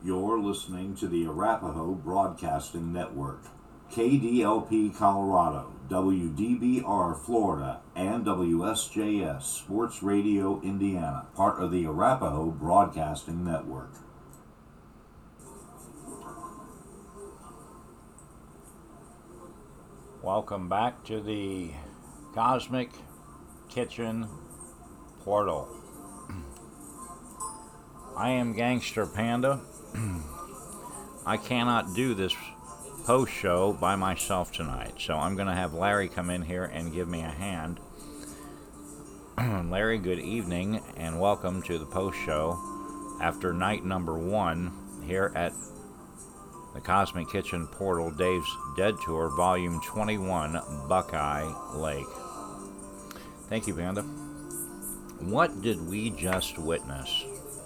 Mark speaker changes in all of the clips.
Speaker 1: You're listening to the Arapahoe Broadcasting Network, KDLP Colorado, WDBR Florida, and WSJS Sports Radio Indiana, part of the Arapahoe Broadcasting Network.
Speaker 2: Welcome back to the Cosmic Kitchen Portal. I am Gangster Panda. I cannot do this post show by myself tonight, so I'm going to have Larry come in here and give me a hand. Larry, good evening and welcome to the post show after night number 1 here at the Cosmic Kitchen Portal, Dave's Dead Tour, Volume 21, Buckeye Lake. Thank you, Panda. What did we just witness?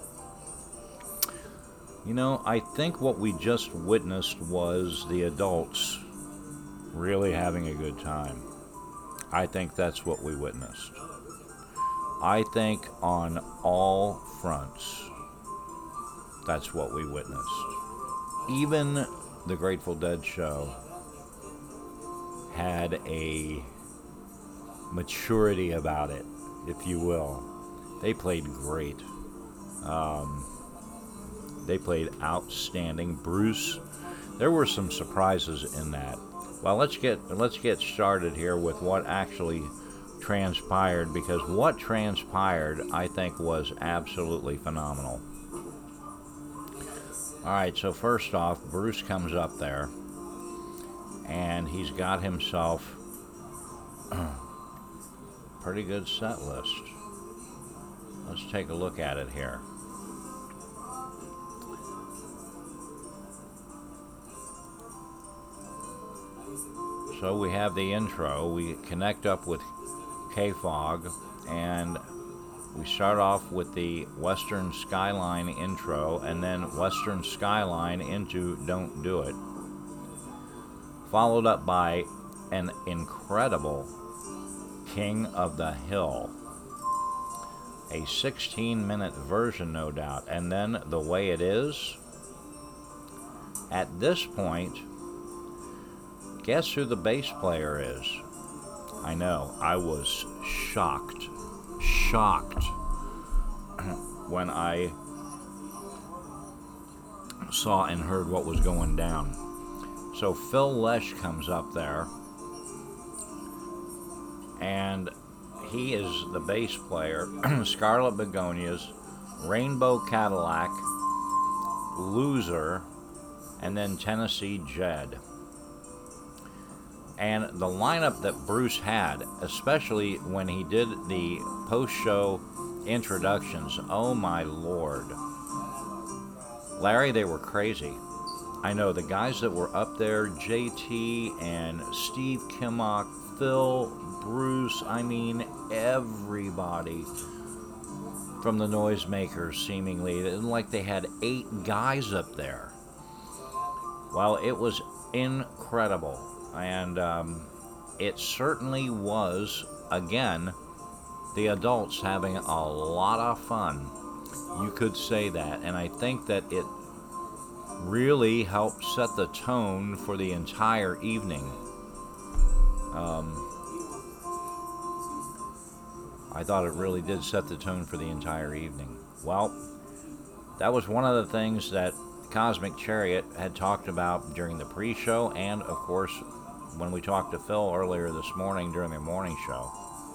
Speaker 2: You know, I think what we just witnessed was the adults really having a good time. I think that's what we witnessed. I think on all fronts, that's what we witnessed. Even the Grateful Dead show had a maturity about it, if you will. They played great. They played outstanding. Bruce, there were some surprises in that. Well, let's get started here with what actually transpired, because what transpired, I think, was absolutely phenomenal. Alright, so first off, Bruce comes up there, and he's got himself a pretty good set list. Let's take a look at it here. So we have the intro, we connect up with K-Fog, and we start off with the Western Skyline intro, and then Western Skyline into Don't Do It, followed up by an incredible King of the Hill, a 16-minute version, no doubt, and then The Way It Is. At this point, guess who the bass player is? I know, I was shocked when I saw and heard what was going down. So Phil Lesh comes up there, and he is the bass player. Scarlet Begonias, Rainbow Cadillac, Loser, and then Tennessee Jed. And the lineup that Bruce had, especially when he did the post-show introductions, oh my lord. Larry, they were crazy. I know, the guys that were up there, JT and Steve Kimmock, Phil, Bruce, I mean, everybody from the Noisemakers, seemingly. Like they had 8 guys up there. Well, it was incredible. And it certainly was, again, the adults having a lot of fun. You could say that. And I think that it really helped set the tone for the entire evening. I thought it really did set the tone for the entire evening. Well, that was one of the things that Cosmic Chariot had talked about during the pre-show, and of course when we talked to Phil earlier this morning during the morning show.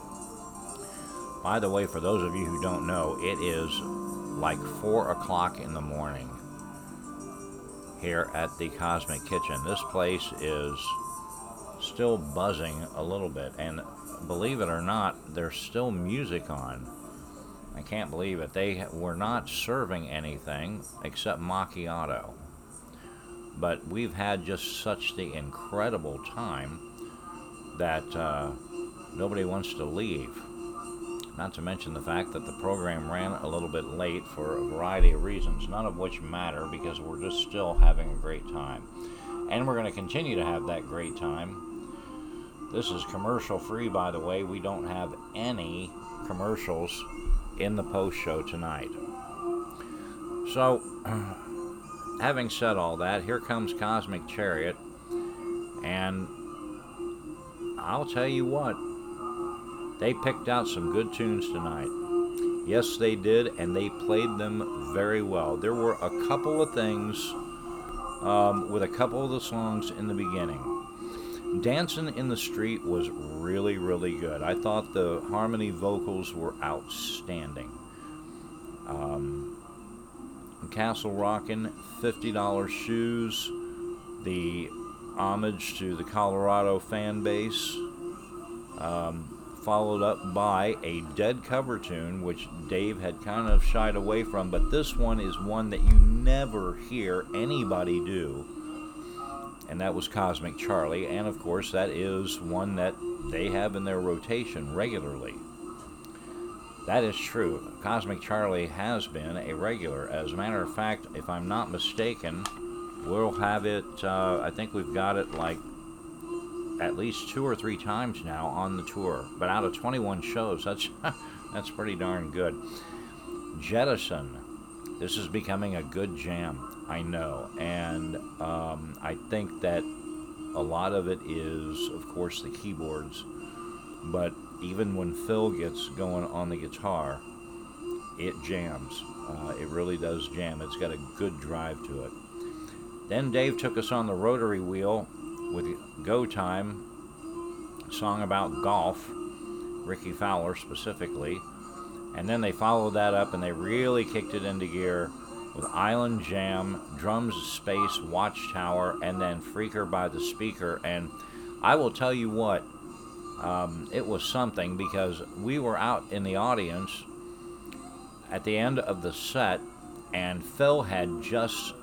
Speaker 2: By the way, for those of you who don't know, it is like 4 o'clock in the morning here at the Cosmic Kitchen. This place is still buzzing a little bit, and believe it or not, there's still music on. I can't believe it. They were not serving anything except macchiato. But we've had just such the incredible time that nobody wants to leave. Not to mention the fact that the program ran a little bit late for a variety of reasons, none of which matter because we're just still having a great time. And we're going to continue to have that great time. This is commercial free, by the way. We don't have any commercials in the post show tonight. So, having said all that, here comes Cosmic Chariot, and I'll tell you what, they picked out some good tunes tonight. Yes, they did, and they played them very well. There were a couple of things with a couple of the songs in the beginning. Dancing in the Street was really, really good. I thought the harmony vocals were outstanding. Castle Rockin', $50 Shoes, the homage to the Colorado fan base, followed up by a Dead cover tune, which Dave had kind of shied away from, but this one is one that you never hear anybody do, and that was Cosmic Charlie, and of course that is one that they have in their rotation regularly. That is true. Cosmic Charlie has been a regular. As a matter of fact, if I'm not mistaken, we'll have it, I think we've got it like at least 2 or 3 times now on the tour. But out of 21 shows, that's pretty darn good. Jettison. This is becoming a good jam, I know. And I think that a lot of it is, of course, the keyboards. But even when Phil gets going on the guitar, it jams. It really does jam. It's got a good drive to it. Then Dave took us on the rotary wheel with Go Time, a song about golf, Ricky Fowler specifically. And then they followed that up and they really kicked it into gear with Island Jam, Drums Space, Watchtower, and then Freaker by the Speaker. And I will tell you what, it was something, because we were out in the audience at the end of the set, and Phil had just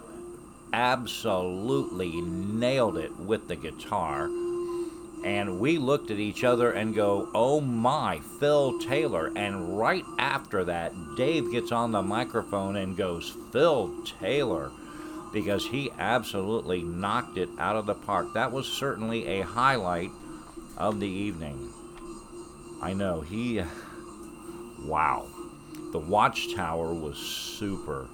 Speaker 2: absolutely nailed it with the guitar, and we looked at each other and go, oh my, Phil Taylor. And right after that, Dave gets on the microphone and goes, Phil Taylor, because he absolutely knocked it out of the park. That was certainly a highlight of the evening. I know, wow. The Watchtower was super.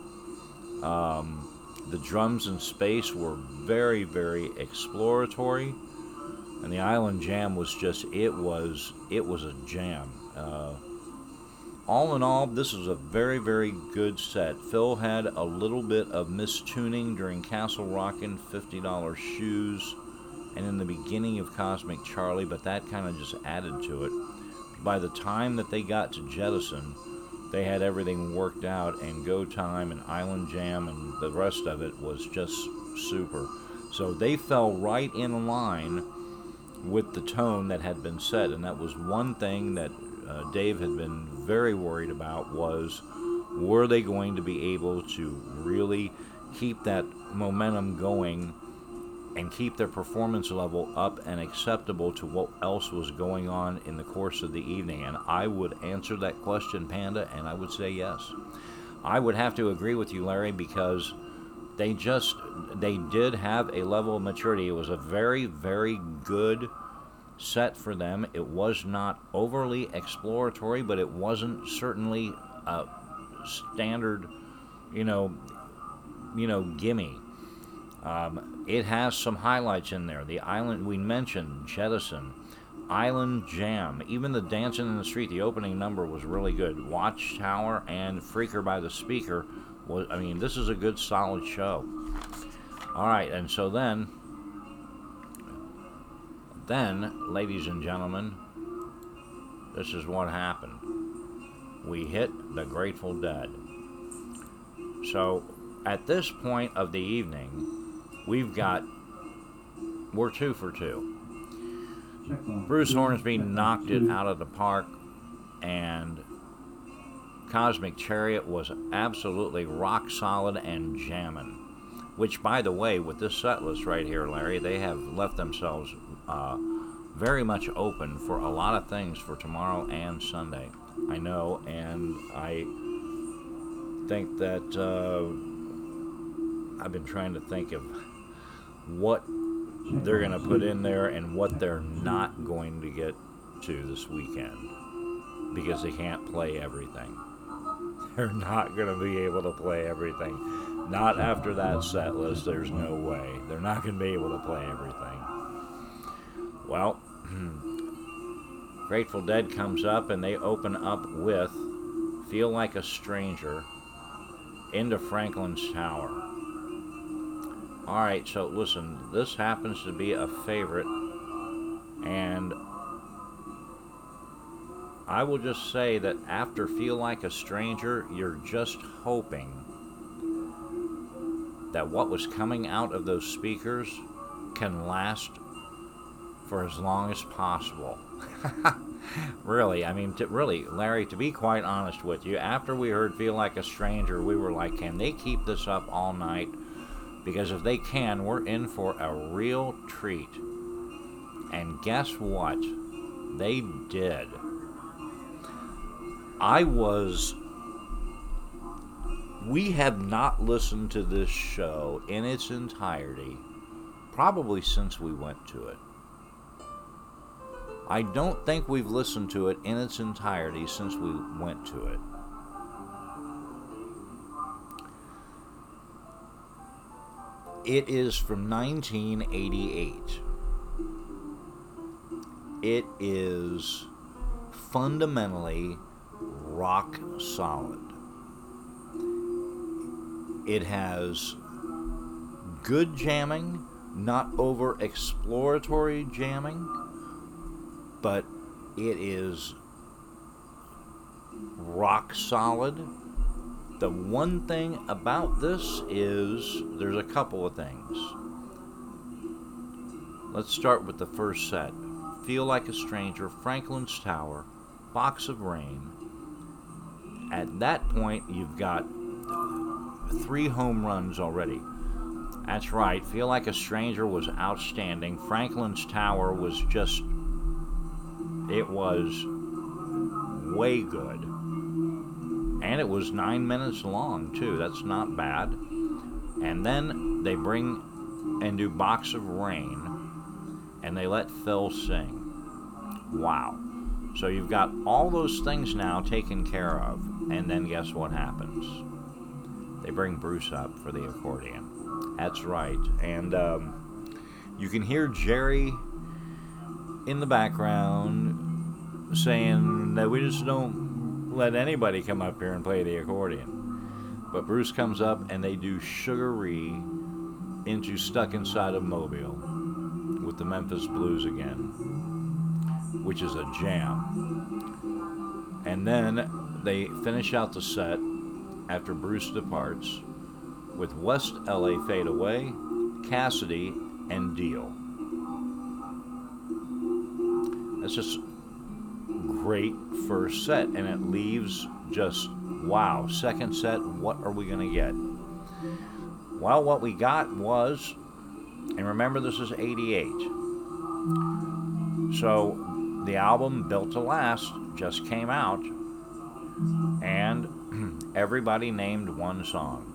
Speaker 2: The Drums in Space were very, very exploratory, and the Island Jam was just, it was a jam. All in all, this was a very, very good set. Phil had a little bit of mistuning during Castle Rockin', $50 Shoes, and in the beginning of Cosmic Charlie, but that kind of just added to it. By the time that they got to Jettison, they had everything worked out, and Go Time and Island Jam and the rest of it was just super. So they fell right in line with the tone that had been set, and that was one thing that Dave had been very worried about, was were they going to be able to really keep that momentum going and keep their performance level up and acceptable to what else was going on in the course of the evening. And I would answer that question, Panda, and I would say yes. I would have to agree with you, Larry, because they did have a level of maturity. It was a very, very good set for them. It was not overly exploratory, but it wasn't certainly a standard, gimme. It has some highlights in there. The Island, we mentioned Jettison, Island Jam, even the Dancing in the Street, the opening number was really good. Watchtower and Freaker by the Speaker this is a good solid show. Alright, and so then, ladies and gentlemen, this is what happened. We hit the Grateful Dead. So, at this point of the evening, we're 2 for 2. Bruce Hornsby knocked it out of the park, and Cosmic Chariot was absolutely rock solid and jamming. Which, by the way, with this set list right here, Larry, they have left themselves very much open for a lot of things for tomorrow and Sunday. I know, and I think that I've been trying to think of what they're going to put in there and what they're not going to get to this weekend, because they can't play everything. They're not going to be able to play everything. Not after that set list, there's no way. They're not going to be able to play everything. Well, Grateful Dead comes up and they open up with Feel Like a Stranger into Franklin's Tower. Alright, so listen, this happens to be a favorite, and I will just say that after Feel Like a Stranger, you're just hoping that what was coming out of those speakers can last for as long as possible. Really, I mean, really, Larry, to be quite honest with you, after we heard Feel Like a Stranger, we were like, can they keep this up all night? Because if they can, we're in for a real treat. And guess what? They did. We have not listened to this show in its entirety probably since we went to it. I don't think we've listened to it in its entirety since we went to it. It is from 1988. It is fundamentally rock solid. It has good jamming, not over exploratory jamming, but it is rock solid. The one thing about this is there's a couple of things. Let's start with the first set. Feel Like a Stranger, Franklin's Tower, Box of Rain. At that point, you've got 3 home runs already. That's right, Feel Like a Stranger was outstanding. Franklin's Tower was just, it was way good. And it was 9 minutes long, too. That's not bad. And then they bring and do Box of Rain, and they let Phil sing. Wow. So you've got all those things now taken care of, and then guess what happens? They bring Bruce up for the accordion. That's right. And you can hear Jerry in the background saying that we just don't let anybody come up here and play the accordion. But Bruce comes up and they do Sugar-Ree into Stuck Inside of Mobile with the Memphis Blues again, which is a jam. And then they finish out the set after Bruce departs with West LA Fade Away, Cassidy, and Deal. That's just great first set, and it leaves just, wow, second set, what are we going to get? Well, what we got was, and remember this is 88, so the album Built to Last just came out, and everybody named one song.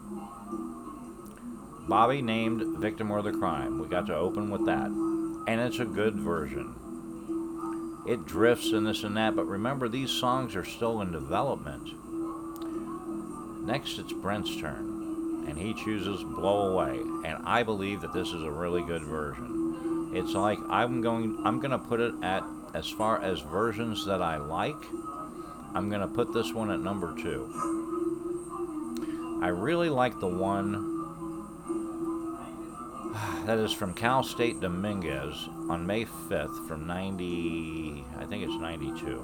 Speaker 2: Bobby named Victim or the Crime. We got to open with that, and it's a good version. It drifts and this and that, but remember, these songs are still in development. Next, it's Brent's turn, and he chooses Blow Away, and I believe that this is a really good version. It's like, I'm gonna put it at, as far as versions that I like, I'm gonna put this one at number 2. I really like the one that is from Cal State Dominguez on May 5th from 90, I think it's 92.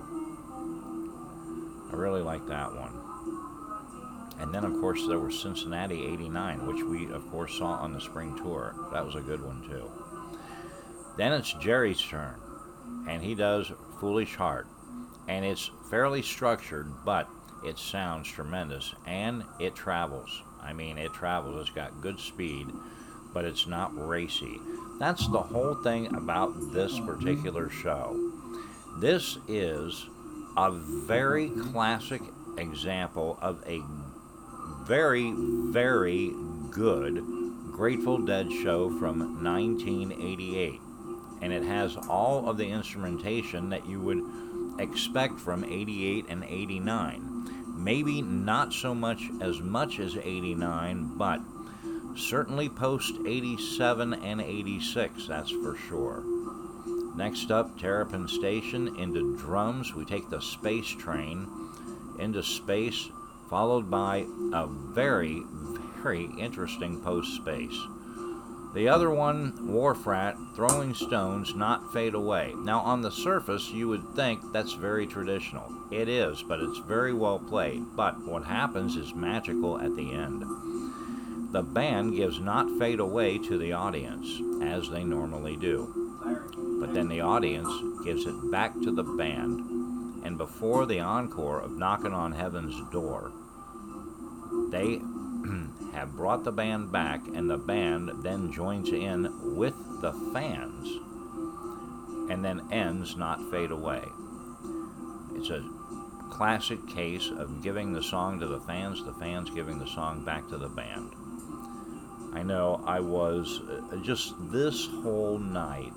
Speaker 2: I really like that one. And then, of course, there was Cincinnati 89, which we, of course, saw on the spring tour. That was a good one, too. Then it's Jerry's turn, and he does Foolish Heart. And it's fairly structured, but it sounds tremendous, and it travels. I mean, it travels. It's got good speed, but it's not racy. That's the whole thing about this particular show. This is a very classic example of a very, very good Grateful Dead show from 1988. And it has all of the instrumentation that you would expect from 88 and 89. maybe not so much as 89, but certainly post 87 and 86, that's for sure. Next up, Terrapin Station into drums. We take the Space Train into space, followed by a very, very interesting post-space. The other one, Wharf Rat, Throwing Stones, Not Fade Away. Now, on the surface, you would think that's very traditional. It is, but it's very well played. But what happens is magical at the end. The band gives Not Fade Away to the audience, as they normally do. But then the audience gives it back to the band, and before the encore of Knockin' on Heaven's Door, they have brought the band back, and the band then joins in with the fans, and then ends Not Fade Away. It's a classic case of giving the song to the fans giving the song back to the band. I know I was just this whole night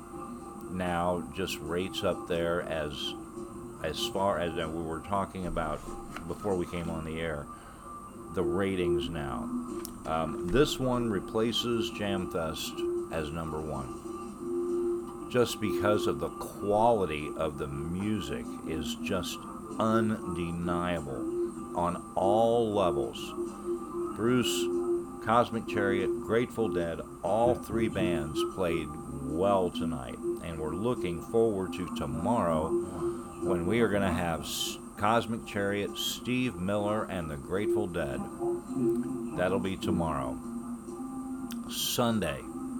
Speaker 2: now just rates up there as far as we were talking about before we came on the air, the ratings now. This one replaces Jamfest as number one, just because of the quality of the music is just undeniable on all levels. Bruce, Cosmic Chariot, Grateful Dead, all three bands played well tonight, and we're looking forward to tomorrow when we are going to have Cosmic Chariot, Steve Miller, and the Grateful Dead. That'll be tomorrow. Sunday,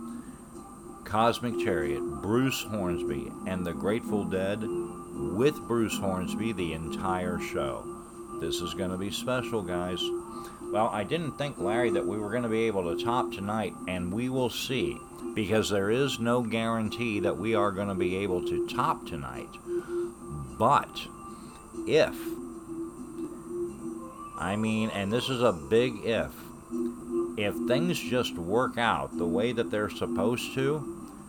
Speaker 2: Cosmic Chariot, Bruce Hornsby, and the Grateful Dead with Bruce Hornsby the entire show. This is going to be special, guys. Well, I didn't think, Larry, that we were going to be able to top tonight, and we will see, because there is no guarantee that we are going to be able to top tonight. But if, and this is a big if things just work out the way that they're supposed to,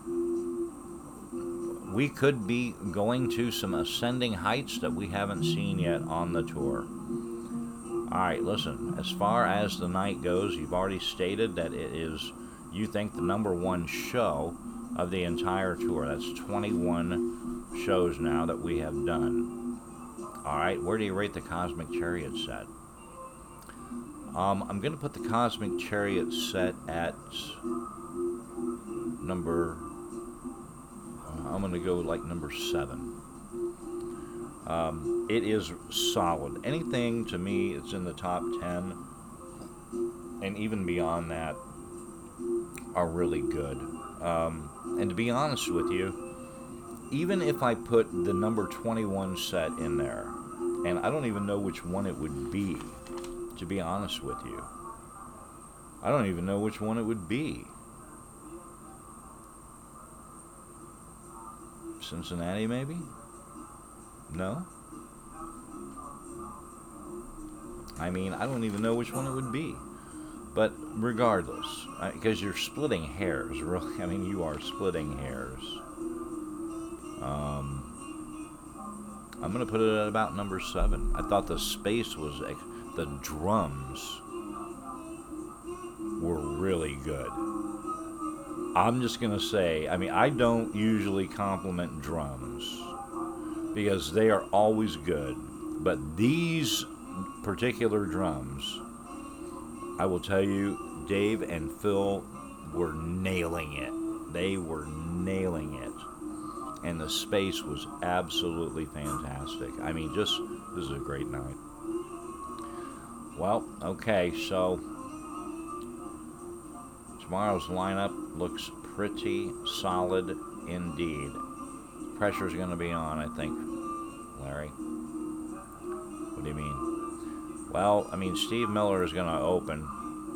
Speaker 2: we could be going to some ascending heights that we haven't seen yet on the tour. Alright, listen, as far as the night goes, you've already stated that it is, you think, the number one show of the entire tour. That's 21 shows now that we have done. Alright, where do you rate the Cosmic Chariot set? I'm going to put the Cosmic Chariot set at number, I'm going to go like number 7. It is solid. Anything to me it's in the top 10 and even beyond that are really good. And to be honest with you, even if I put the number 21 set in there, and I don't even know which one it would be, to be honest with you. I don't even know which one it would be. Cincinnati, maybe? No? I don't even know which one it would be. But regardless, because you're splitting hairs, really. You are splitting hairs. I'm going to put it at about number 7. I thought the space was, the drums were really good. I'm just going to say, I don't usually compliment drums because they are always good. But these particular drums, I will tell you, Dave and Phil were nailing it. They were nailing it. And the space was absolutely fantastic. This is a great night. Well, okay, so tomorrow's lineup looks pretty solid indeed. Pressure's going to be on, I think, Larry. What do you mean? Well, Steve Miller is going to open.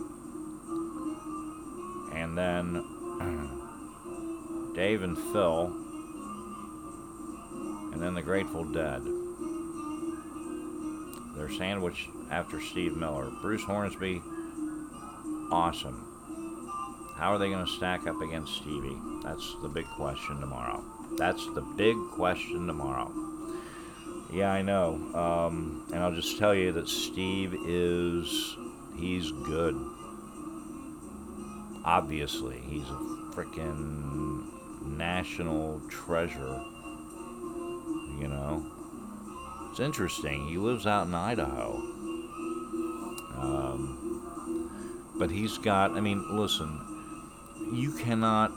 Speaker 2: And then Dave and Phil. And then the Grateful Dead. They're sandwiched after Steve Miller. Bruce Hornsby, awesome. How are they going to stack up against Stevie? That's the big question tomorrow. Yeah, I know. And I'll just tell you that he's good. Obviously, he's a freaking national treasure, you know. It's interesting. He lives out in Idaho. But he's got, I mean, listen, you cannot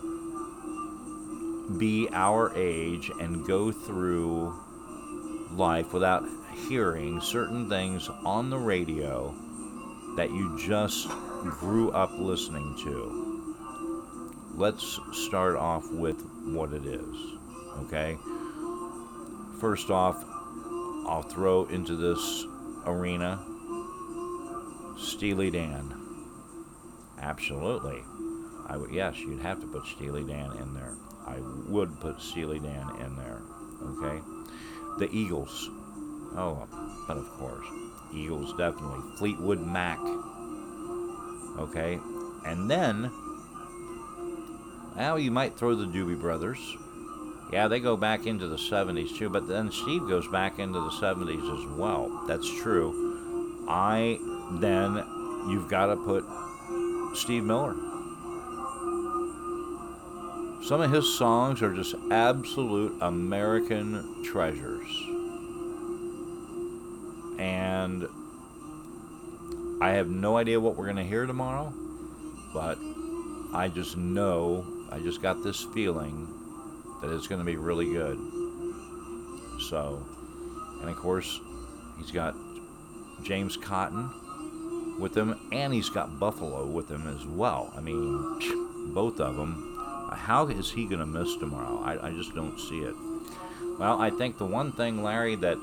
Speaker 2: be our age and go through life without hearing certain things on the radio that you just grew up listening to. Let's start off with what it is, okay? First off, I'll throw into this arena Steely Dan. Absolutely. Yes, you'd have to put Steely Dan in there. I would put Steely Dan in there, okay? The Eagles. Oh, but of course. Eagles, definitely. Fleetwood Mac. Okay? And then, well, you might throw the Doobie Brothers. Yeah, they go back into the 70s too, but then Steve goes back into the 70s as well. That's true. Then, you've got to put Steve Miller. Some of his songs are just absolute American treasures. And I have no idea what we're going to hear tomorrow, but I just know, I just got this feeling that it's going to be really good. So, and of course, he's got James Cotton with him, and he's got Buffalo with him as well. I mean, both of them. How is he going to miss tomorrow? I just don't see it. Well, I think the one thing, Larry, that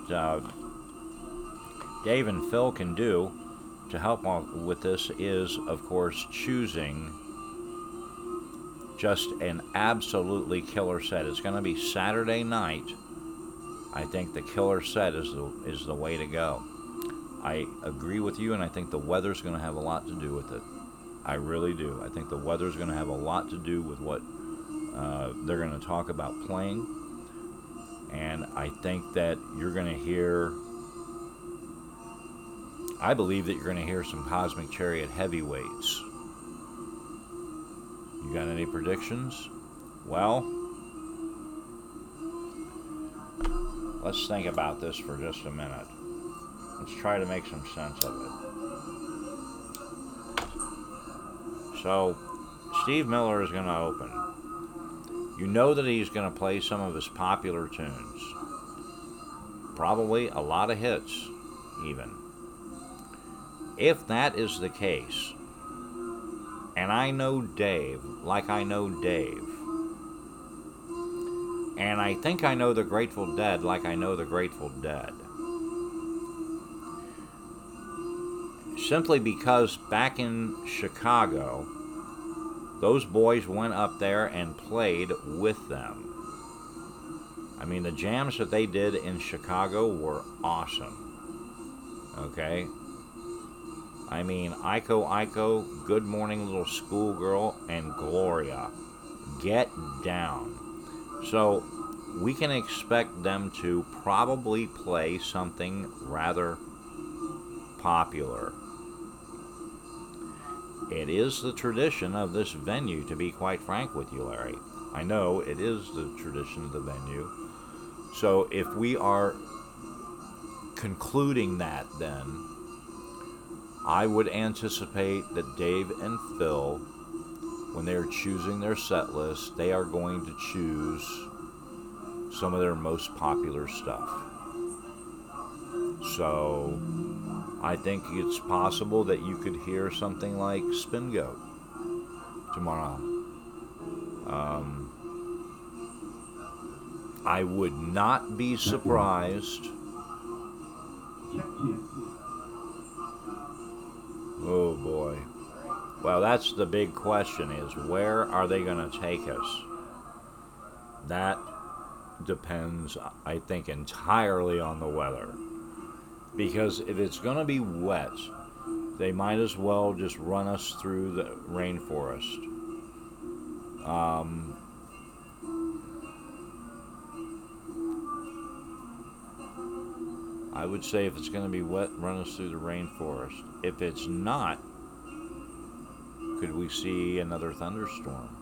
Speaker 2: Dave and Phil can do to help with this is, of course, choosing just an absolutely killer set. It's going to be Saturday night. I think the killer set is the way to go. I agree with you, and I think the weather's going to have a lot to do with it. I really do. I think the weather's going to have a lot to do with what they're going to talk about playing. And I think that you're going to hear, I believe that you're going to hear some Cosmic Chariot heavyweights. You got any predictions? Well, let's think about this for just a minute. Let's try to make some sense of it. So, Steve Miller is going to open. You know that he's going to play some of his popular tunes. Probably a lot of hits, even. If that is the case, and I know Dave like I know Dave, and I think I know the Grateful Dead like I know the Grateful Dead, simply because back in Chicago, those boys went up there and played with them. I mean, the jams that they did in Chicago were awesome. Okay? I mean, Iko, Good Morning Little Schoolgirl, and Gloria. Get down. So, we can expect them to probably play something rather popular. It is the tradition of this venue, to be quite frank with you, Larry. I know it is the tradition of the venue. So if we are concluding that, then I would anticipate that Dave and Phil, when they're choosing their set list, they are going to choose some of their most popular stuff. So I think it's possible that you could hear something like Spin Goat tomorrow. I would not be surprised. Oh boy. Well, that's the big question, is where are they going to take us? That depends, I think, entirely on the weather. Because if it's going to be wet, they might as well just run us through the rainforest. I would say if it's going to be wet, run us through the rainforest. If it's not, could we see another thunderstorm?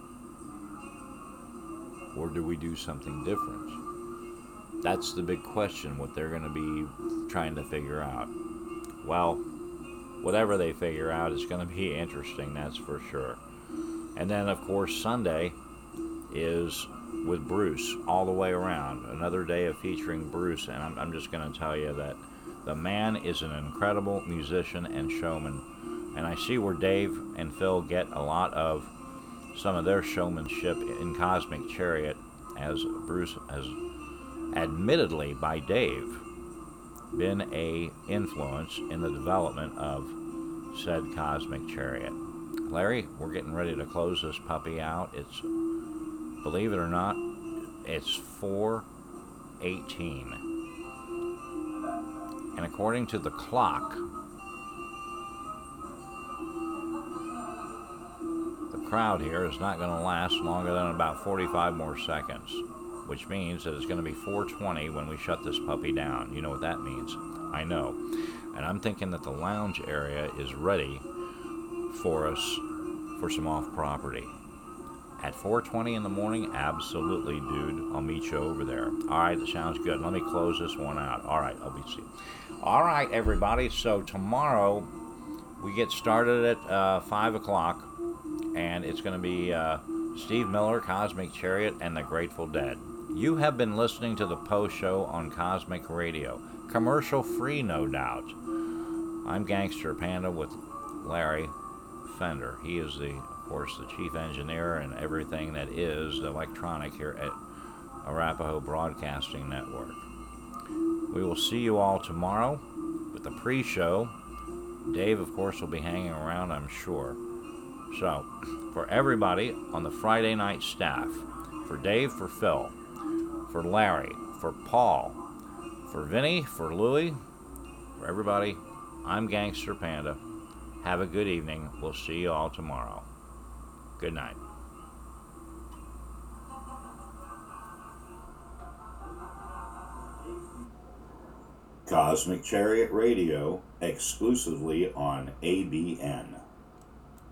Speaker 2: Or do we do something different? That's the big question, what they're going to be trying to figure out. Well, whatever they figure out is going to be interesting, that's for sure. And then, of course, Sunday is with Bruce all the way around. Another day of featuring Bruce, and I'm just going to tell you that the man is an incredible musician and showman. And I see where Dave and Phil get a lot of some of their showmanship in Cosmic Chariot, as Bruce has admittedly by Dave been a influence in the development of said Cosmic Chariot. Larry, we're getting ready to close this puppy out. It's, believe it or not, it's 4:18. And according to the clock, the crowd here is not going to last longer than about 45 more seconds, which means that it's going to be 4:20 when we shut this puppy down. You know what that means. I know. And I'm thinking that the lounge area is ready for us for some off-property. At 4:20 in the morning, absolutely, dude. I'll meet you over there. All right, that sounds good. Let me close this one out. All right, I'll be seeing. All right, everybody. So tomorrow we get started at 5 o'clock, and it's going to be Steve Miller, Cosmic Chariot, and the Grateful Dead. You have been listening to the Post Show on Cosmic Radio. Commercial free, no doubt. I'm Gangster Panda with Larry Fender. He is, of course, the chief engineer and everything that is electronic here at Arapahoe Broadcasting Network. We will see you all tomorrow with the pre-show. Dave, of course, will be hanging around, I'm sure. So, for everybody on the Friday night staff, for Dave, for Phil, for Larry, for Paul, for Vinny, for Louie, for everybody, I'm Gangster Panda. Have a good evening. We'll see you all tomorrow. Good night.
Speaker 1: Cosmic Chariot Radio, exclusively on ABN.